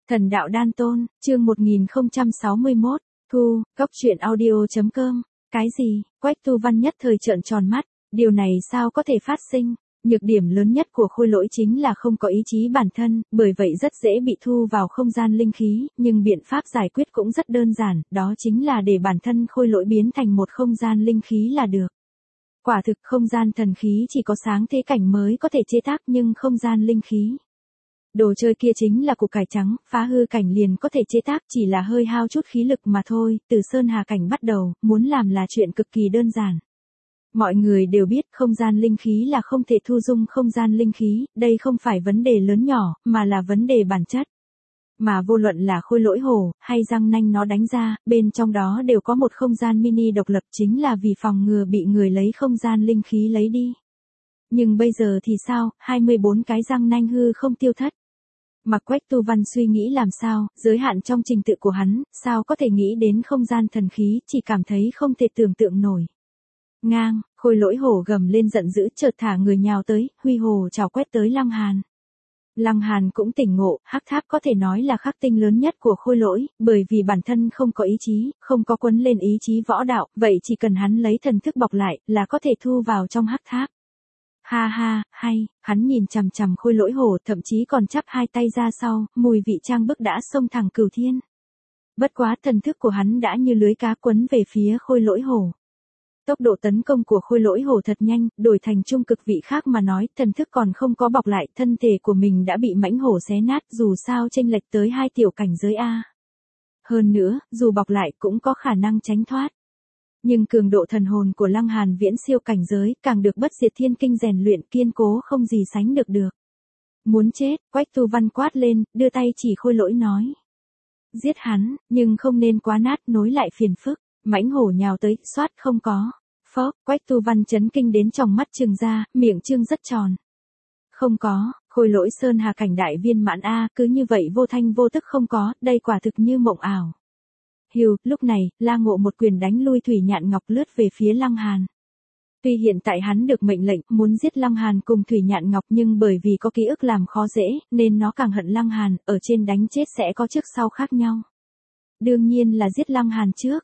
Thần đạo đan tôn, chương 1061, thu, góc truyện audio.com, cái gì, Quách Tu Văn nhất thời trợn tròn mắt, điều này sao có thể phát sinh, nhược điểm lớn nhất của khôi lỗi chính là không có ý chí bản thân, bởi vậy rất dễ bị thu vào không gian linh khí, nhưng biện pháp giải quyết cũng rất đơn giản, đó chính là để bản thân khôi lỗi biến thành một không gian linh khí là được. Quả thực không gian thần khí chỉ có sáng thế cảnh mới có thể chế tác nhưng không gian linh khí. Đồ chơi kia chính là củ cải trắng, phá hư cảnh liền có thể chế tác chỉ là hơi hao chút khí lực mà thôi, từ sơn hà cảnh bắt đầu, muốn làm là chuyện cực kỳ đơn giản. Mọi người đều biết không gian linh khí là không thể thu dung không gian linh khí, đây không phải vấn đề lớn nhỏ, mà là vấn đề bản chất. Mà vô luận là khôi lỗi hổ, hay răng nanh nó đánh ra, bên trong đó đều có một không gian mini độc lập chính là vì phòng ngừa bị người lấy không gian linh khí lấy đi. Nhưng bây giờ thì sao, 24 cái răng nanh hư không tiêu thất. Mặc Quách Tu Văn suy nghĩ làm sao, giới hạn trong trình tự của hắn, sao có thể nghĩ đến không gian thần khí, chỉ cảm thấy không thể tưởng tượng nổi. Ngang, khôi lỗi hổ gầm lên giận dữ chợt thả người nhào tới, huy hồ chào quét tới Lăng Hàn. Lăng Hàn cũng tỉnh ngộ, hắc tháp có thể nói là khắc tinh lớn nhất của khôi lỗi, bởi vì bản thân không có ý chí, không có quấn lên ý chí võ đạo, vậy chỉ cần hắn lấy thần thức bọc lại, là có thể thu vào trong hắc tháp. Ha ha, hay, hắn nhìn chằm chằm khôi lỗi hổ thậm chí còn chắp hai tay ra sau, mùi vị trang bức đã xông thẳng cửu thiên. Bất quá thần thức của hắn đã như lưới cá quấn về phía khôi lỗi hổ. Tốc độ tấn công của khôi lỗi hổ thật nhanh, đổi thành trung cực vị khác mà nói, thần thức còn không có bọc lại, thân thể của mình đã bị mãnh hổ xé nát, dù sao chênh lệch tới 2 tiểu cảnh giới A. Hơn nữa, dù bọc lại cũng có khả năng tránh thoát. Nhưng cường độ thần hồn của Lăng Hàn viễn siêu cảnh giới, càng được bất diệt thiên kinh rèn luyện kiên cố không gì sánh được được. Muốn chết, Quách Tu Văn quát lên, đưa tay chỉ khôi lỗi nói. Giết hắn, nhưng không nên quá nát, nối lại phiền phức, mãnh hổ nhào tới, xoát không có. Phốc, Quách Tu Văn chấn kinh đến tròng mắt trừng ra, miệng trương rất tròn. Không có, khôi lỗi sơn hà cảnh đại viên mãn A, cứ như vậy vô thanh vô tức không có, đây quả thực như mộng ảo. Hiu, lúc này, La Ngộ một quyền đánh lui Thủy Nhạn Ngọc lướt về phía Lăng Hàn. Tuy hiện tại hắn được mệnh lệnh muốn giết Lăng Hàn cùng Thủy Nhạn Ngọc nhưng bởi vì có ký ức làm khó dễ, nên nó càng hận Lăng Hàn, ở trên đánh chết sẽ có trước sau khác nhau. Đương nhiên là giết Lăng Hàn trước,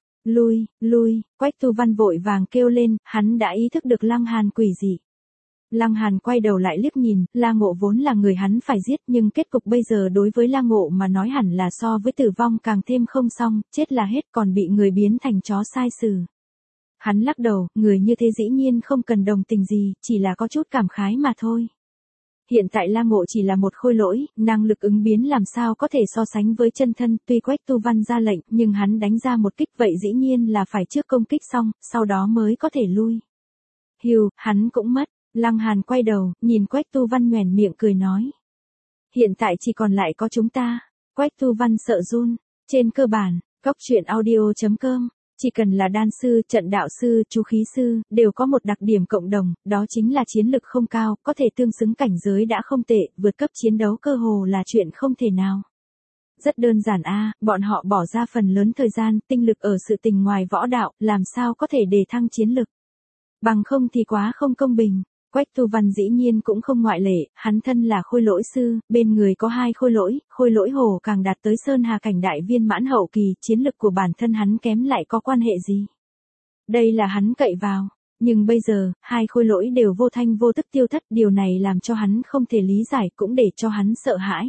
lui, Quách Tu Văn vội vàng kêu lên, hắn đã ý thức được Lăng Hàn quỷ dị. Lăng Hàn quay đầu lại liếc nhìn, La Ngộ vốn là người hắn phải giết nhưng kết cục bây giờ đối với La Ngộ mà nói hẳn là so với tử vong càng thêm không xong, chết là hết còn bị người biến thành chó sai xử. Hắn lắc đầu, người như thế dĩ nhiên không cần đồng tình gì, chỉ là có chút cảm khái mà thôi. Hiện tại La Ngộ chỉ là một khôi lỗi, năng lực ứng biến làm sao có thể so sánh với chân thân, tuy Quách Tu Văn ra lệnh nhưng hắn đánh ra một kích vậy dĩ nhiên là phải trước công kích xong, sau đó mới có thể lui. Hiu, hắn cũng mất. Lăng Hàn quay đầu, nhìn Quách Tu Văn nhoẻn miệng cười nói. Hiện tại chỉ còn lại có chúng ta. Quách Tu Văn sợ run. Trên cơ bản, góc truyện audio.com, chỉ cần là đan sư, trận đạo sư, chú khí sư, đều có một đặc điểm cộng đồng, đó chính là chiến lực không cao, có thể tương xứng cảnh giới đã không tệ, vượt cấp chiến đấu cơ hồ là chuyện không thể nào. Rất đơn giản a, bọn họ bỏ ra phần lớn thời gian, tinh lực ở sự tình ngoài võ đạo, làm sao có thể đề thăng chiến lực. Bằng không thì quá không công bình. Quách Tu Văn dĩ nhiên cũng không ngoại lệ, hắn thân là khôi lỗi sư, bên người có 2 khôi lỗi hổ càng đạt tới sơn hà cảnh đại viên mãn hậu kỳ, chiến lực của bản thân hắn kém lại có quan hệ gì. Đây là hắn cậy vào, nhưng bây giờ, 2 khôi lỗi đều vô thanh vô tức tiêu thất, điều này làm cho hắn không thể lý giải cũng để cho hắn sợ hãi.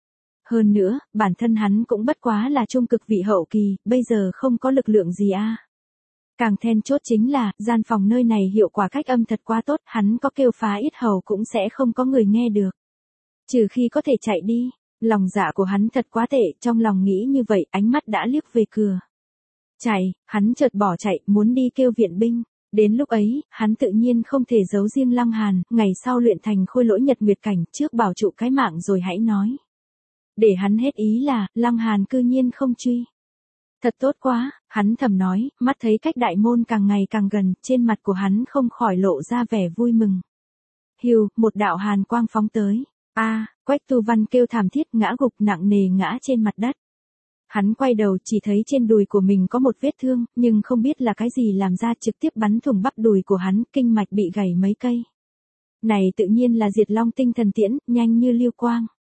Hơn nữa, bản thân hắn cũng bất quá là trung cực vị hậu kỳ, bây giờ không có lực lượng gì a. Càng then chốt chính là, gian phòng nơi này hiệu quả cách âm thật quá tốt, hắn có kêu phá yết hầu cũng sẽ không có người nghe được. Trừ khi có thể chạy đi, lòng dạ của hắn thật quá tệ, trong lòng nghĩ như vậy, ánh mắt đã liếc về cửa. Chạy, hắn chợt bỏ chạy, muốn đi kêu viện binh. Đến lúc ấy, hắn tự nhiên không thể giấu riêng Lăng Hàn, ngày sau luyện thành khôi lỗi nhật nguyệt cảnh, trước bảo trụ cái mạng rồi hãy nói. Để hắn hết ý là, Lăng Hàn cư nhiên không truy. Thật tốt quá, hắn thầm nói, mắt thấy cách đại môn càng ngày càng gần, trên mặt của hắn không khỏi lộ ra vẻ vui mừng. Hiu, một đạo hàn quang phóng tới. Quách Tu Văn kêu thảm thiết ngã gục nặng nề ngã trên mặt đất. Hắn quay đầu chỉ thấy trên đùi của mình có một vết thương, nhưng không biết là cái gì làm ra trực tiếp bắn thủng bắp đùi của hắn, kinh mạch bị gãy mấy cây. Này tự nhiên là Diệt Long tinh thần tiễn, nhanh như lưu quang.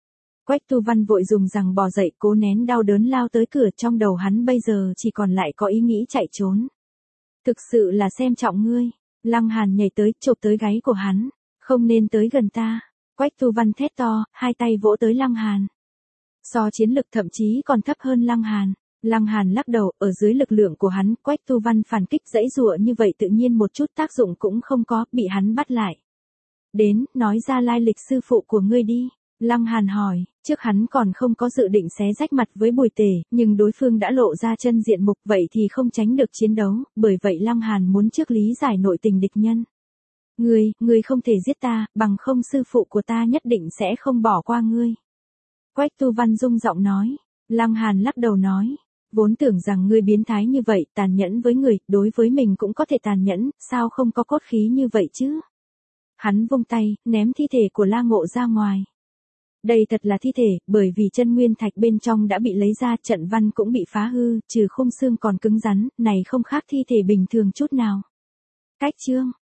Quách Tu Văn vội dùng rằng bò dậy cố nén đau đớn lao tới cửa, trong đầu hắn bây giờ chỉ còn lại có ý nghĩ chạy trốn. Thực sự là xem trọng ngươi. Lăng Hàn nhảy tới, chộp tới gáy của hắn. Không nên tới gần ta. Quách Tu Văn thét to, hai tay vỗ tới Lăng Hàn. So chiến lực thậm chí còn thấp hơn Lăng Hàn. Lăng Hàn lắc đầu, ở dưới lực lượng của hắn, Quách Tu Văn phản kích dãy dụa như vậy tự nhiên một chút tác dụng cũng không có, bị hắn bắt lại. Đến, nói ra lai lịch sư phụ của ngươi đi. Lăng Hàn hỏi, trước hắn còn không có dự định xé rách mặt với Bùi Tề, nhưng đối phương đã lộ ra chân diện mục, vậy thì không tránh được chiến đấu, bởi vậy Lăng Hàn muốn trước lý giải nội tình địch nhân. Ngươi không thể giết ta, bằng không sư phụ của ta nhất định sẽ không bỏ qua ngươi. Quách Tu Văn rung giọng nói. Lăng Hàn lắc đầu nói, vốn tưởng rằng ngươi biến thái như vậy, tàn nhẫn với người, đối với mình cũng có thể tàn nhẫn, sao không có cốt khí như vậy chứ? Hắn vung tay, ném thi thể của La Ngộ ra ngoài. Đây thật là thi thể, bởi vì chân nguyên thạch bên trong đã bị lấy ra, trận văn cũng bị phá hư, trừ khung xương còn cứng rắn, này không khác thi thể bình thường chút nào. Cách chương